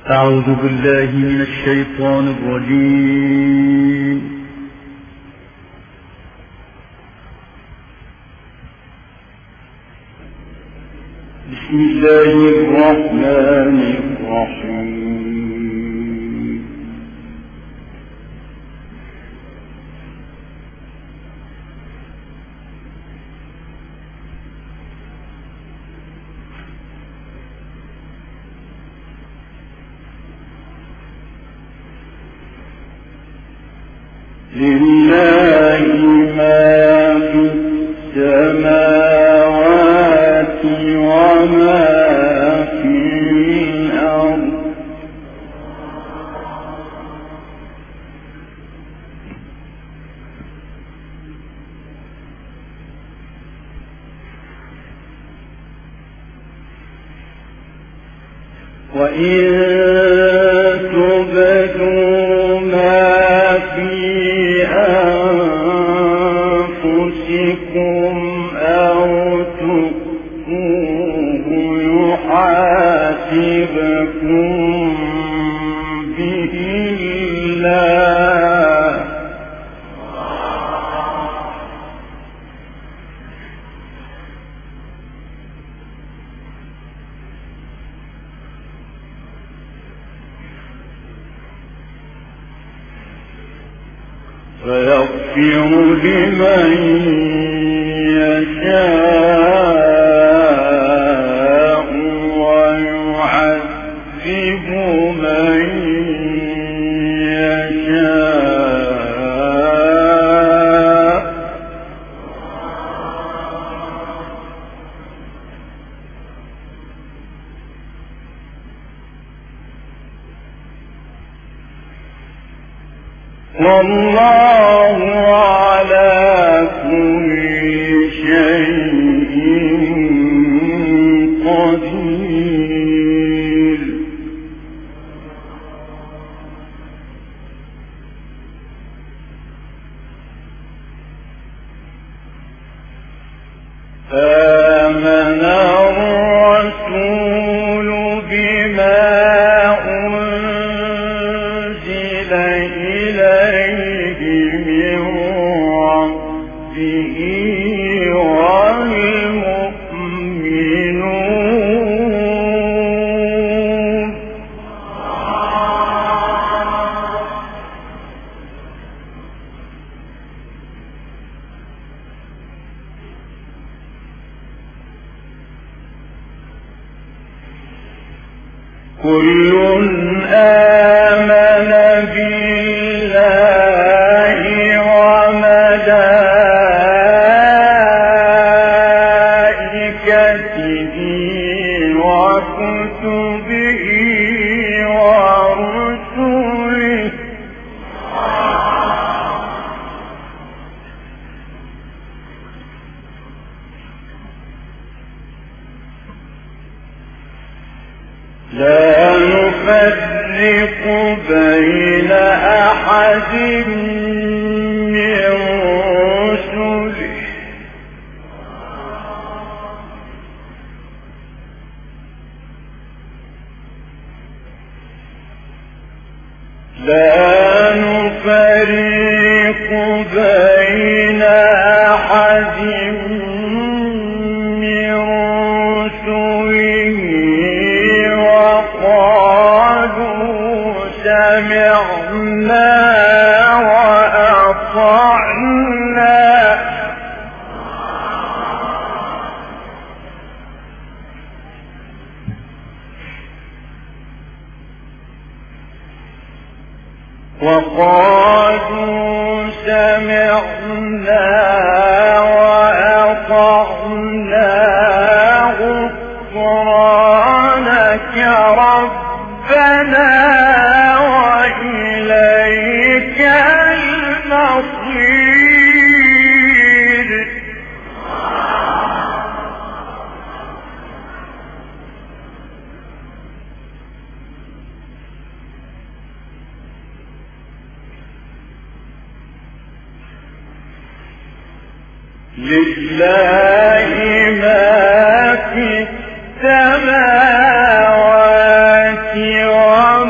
أعوذ بالله من الشيطان الرجيم. بسم الله الرحمن الرحيم. لله ما في السماوات وما في الأرض وإن تبدوا ما في أنفسكم أو تخفوه يحاسبكم به الله فيغفر لمن يشاء ويعذب من يشاء والله على كل شيء قدير. آمن الرسول بما أنزل إليه من ربه والمؤمنون كل آمن بالله وملائكته وكتبه ورسله لا نفرق بين أحد من رسله لا نفرق بين أحد من رسله وقالوا سمعنا وأطعنا وقالوا سمعنا وأطعنا غفرانك ربنا وإليك المصير. لله ما في السماوات وما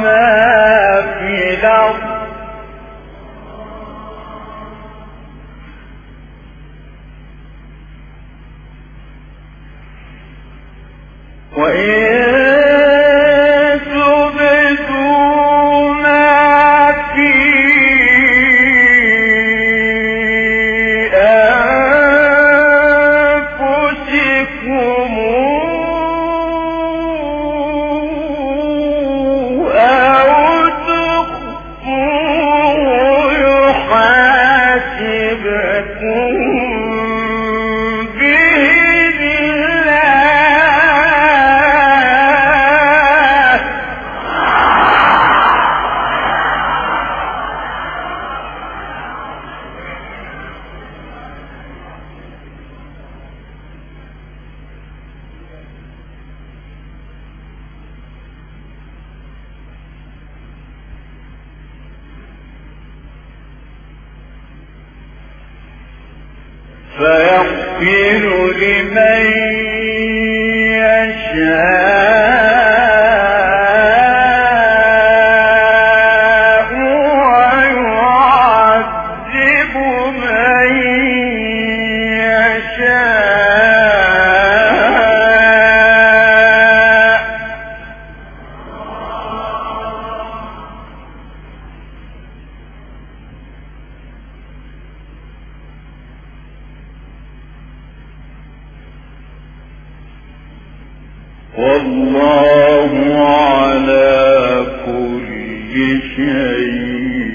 فيغفر لمن يشاء ويعذب من يشاء. والله على كل شيء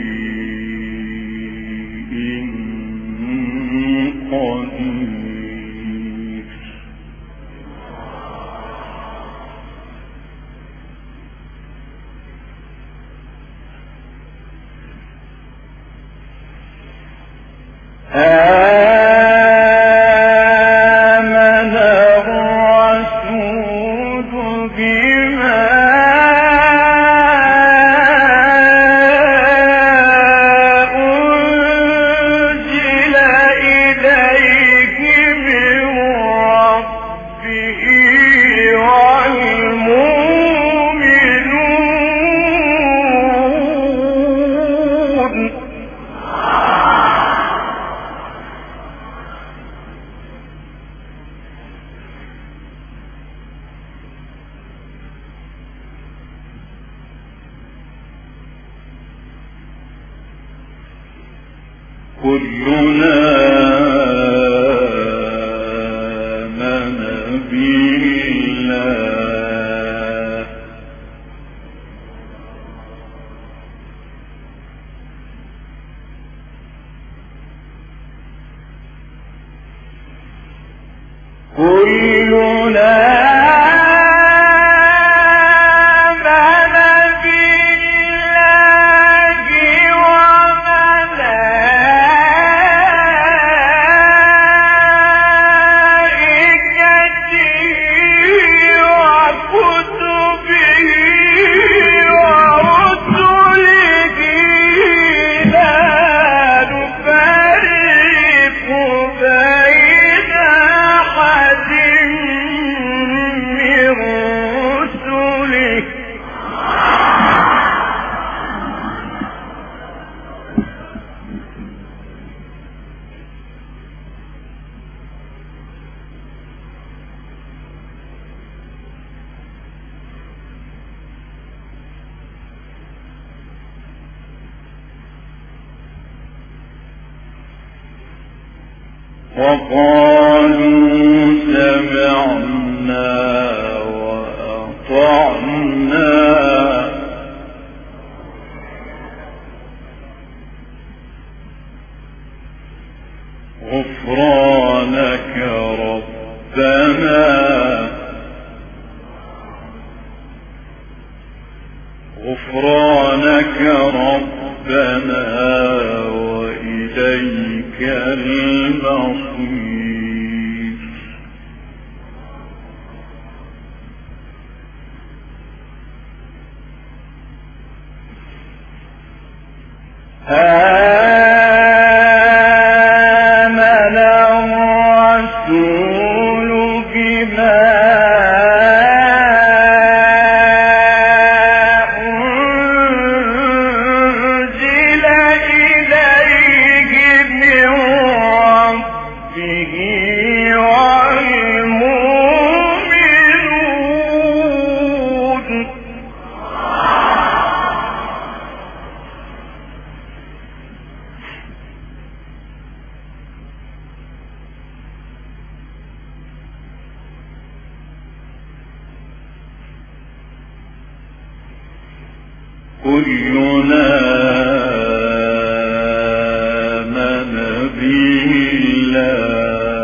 قدير. آمن الرسول بما أنزل إليه من ربه والمؤمنون كلنا آمن بالله كلنا وقالوا سمعنا وأطعنا غفرانك ربنا وإليك المصير. آمن الرسول بما أنزل إليه من ربه والمؤمنون كلنا آمن بالله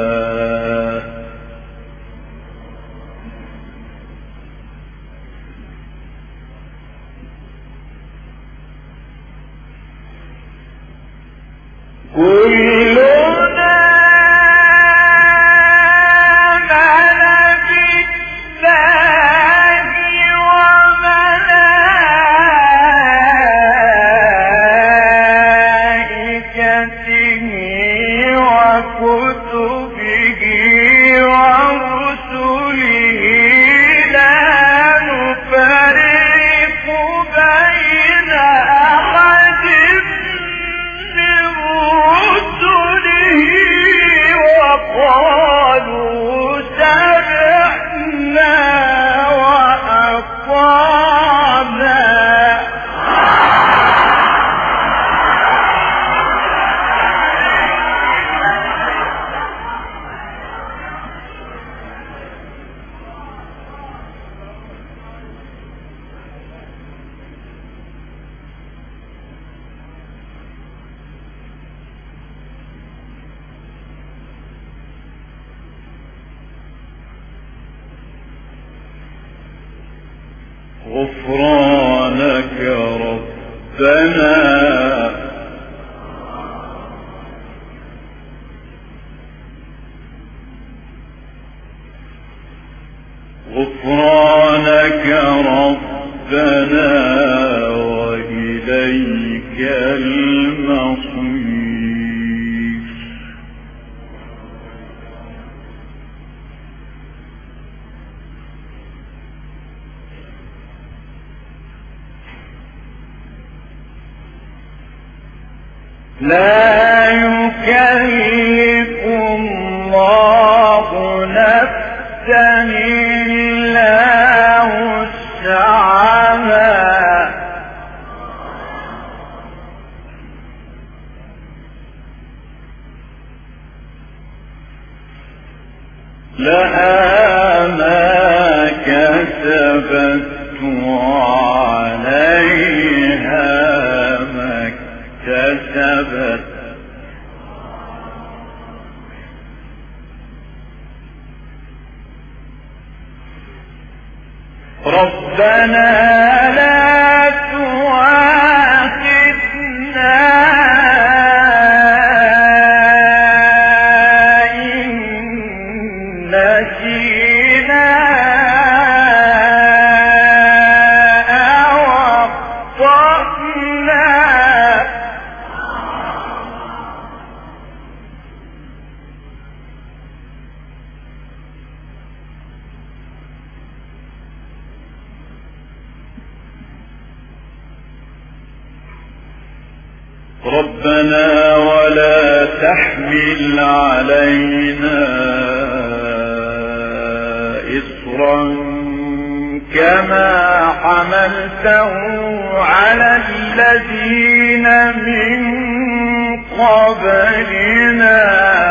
غفرانك ربنا غفرانك ربنا وإليك المصير لا يكلف الله نفسا إلا وسعها لها ما كسبت وعليها ما اكتسبت ربنا لا تؤاخذنا إن نسينا أو أخطأنا ربنا ولا تحمل علينا إصرا كما حملته على الذين من قبلنا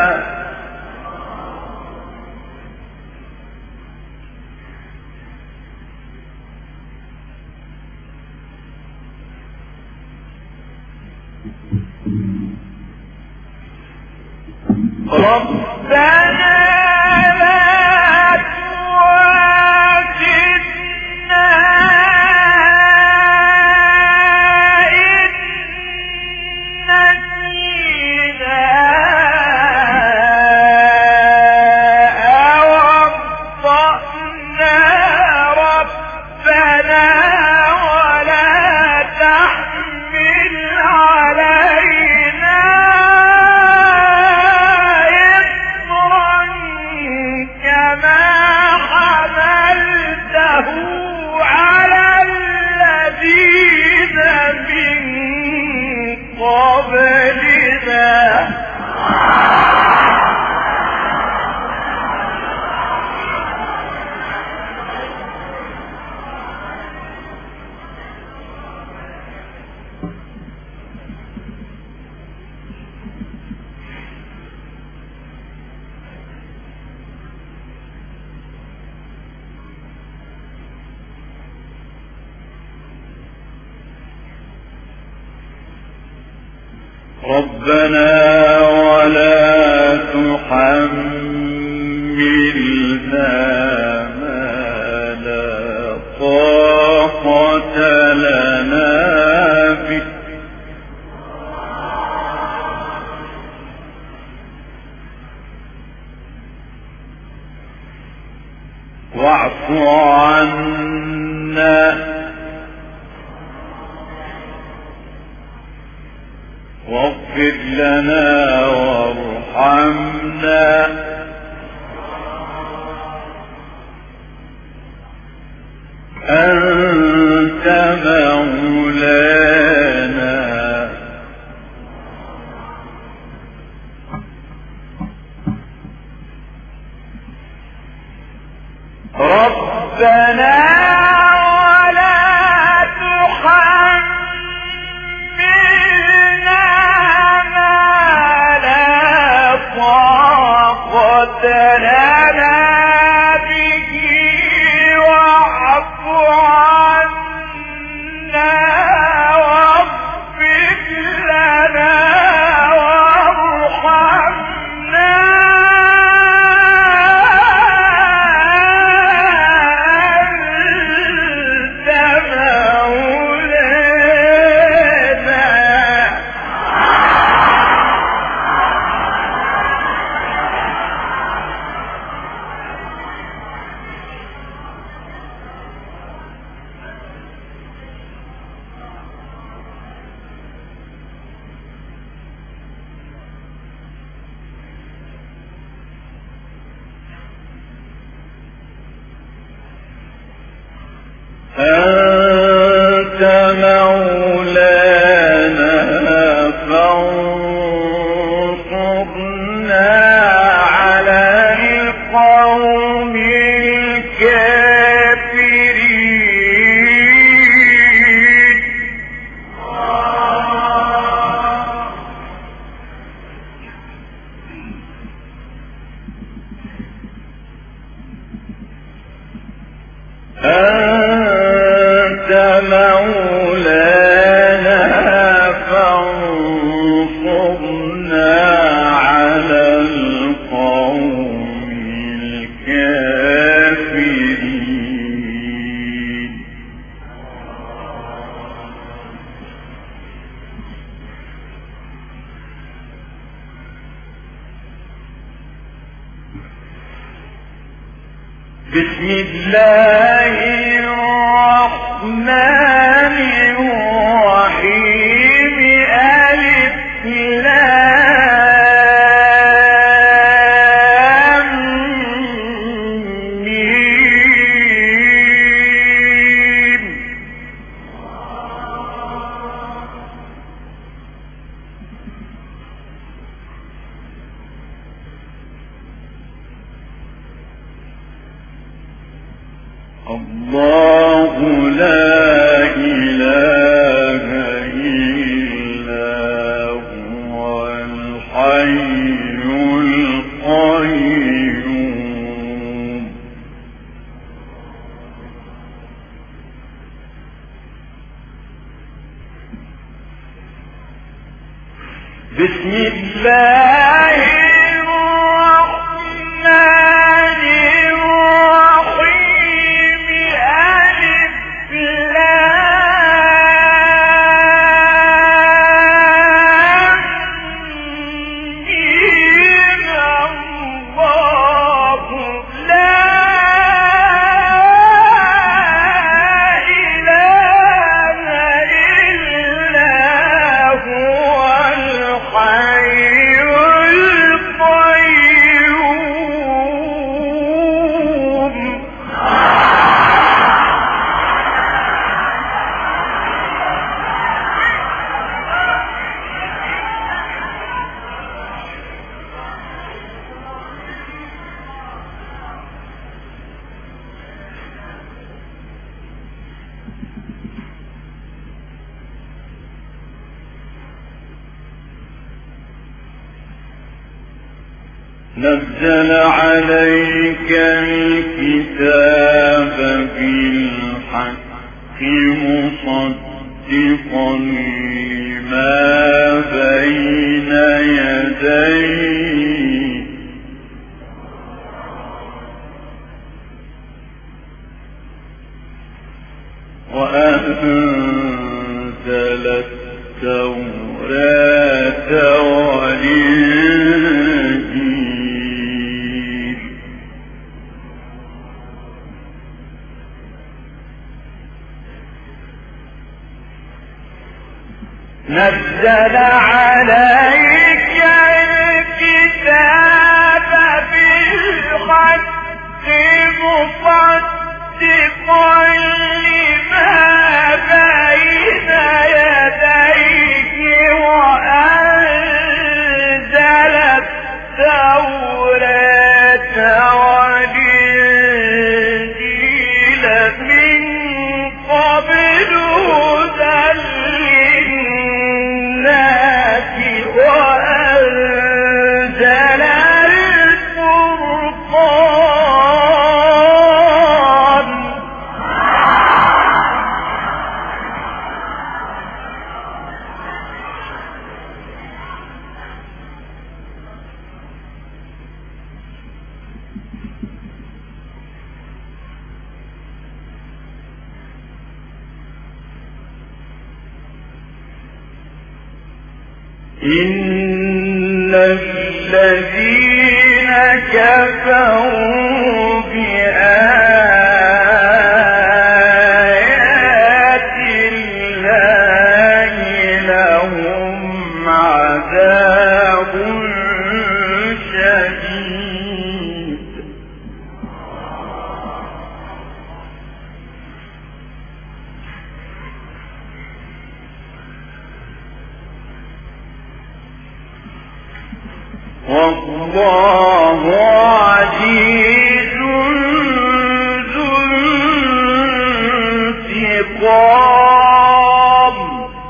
ربنا لا تؤاخذنا إن نسينا أو أخطأنا ربنا ولا تحمل علينا إصرا ربنا ولا تحملنا ما لا طاقة لنا به واعف عنا واغفر لنا وارحمنا أنت مولانا ربنا ولا تحملنا ما لا طاقة لنا به واعف عنا واغفر لنا وارحمنا أنت مولانا فانصرنا على القوم الكافرين أنت مولانا فانصرنا على القوم الكافرين بسم الله الرحمن الرحيم ألف لام ميم الله لا إله إلا هو الحي القيوم بسم الله الرحمن الرحيم ألف لام ميم الله لا إله إلا هو الحي القيوم نزل عليك الكتاب بالحق مصدقا ما بين يديه وأنزل التوراة والإنجيل نزل عليك الكتاب بالحق مصدقا لما بين يديه وأنزل التوراة والإنجيل من قبل هدى للناس وأنزل الفرقان إن الذين كفروا بآيات الله لهم عذاب شديد والله عزيز ذو انتقام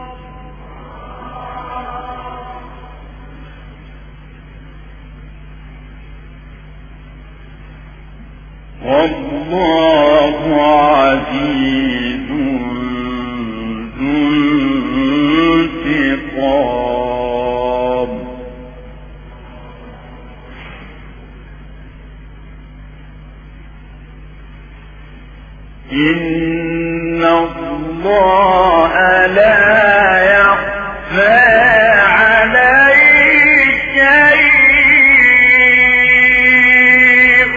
والله عزيز ذو انتقام إن الله لا يخفى عليه شيء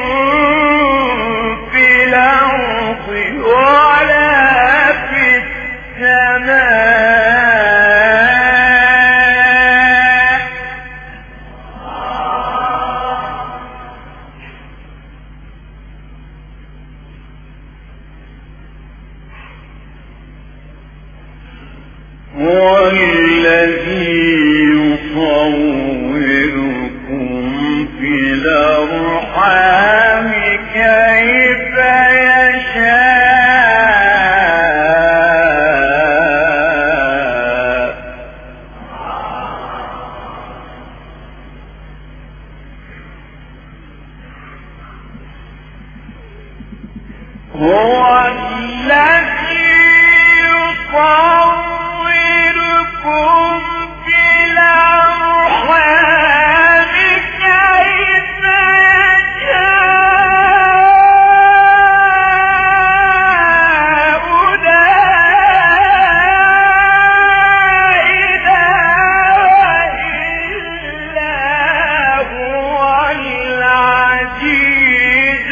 في الأرض ولا في السماء هو الذي يصوركم في الأرحام كيف يشاء هو الذي يصوركم في الأرحام كيف يشاء لا إله إلا هو العزيز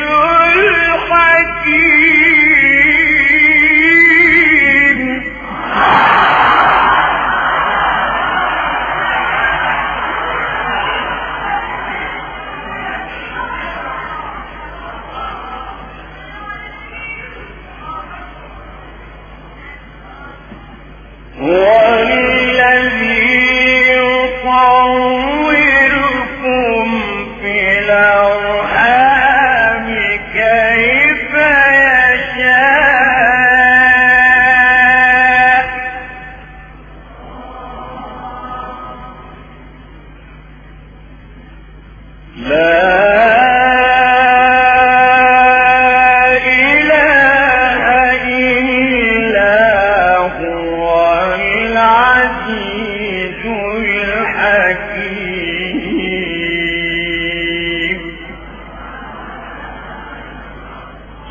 الحكيم والذي يصوركم في الأرحام كيف يشاء لا إله إلا هو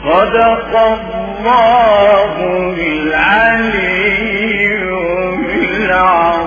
صدق الله العلي العظيم.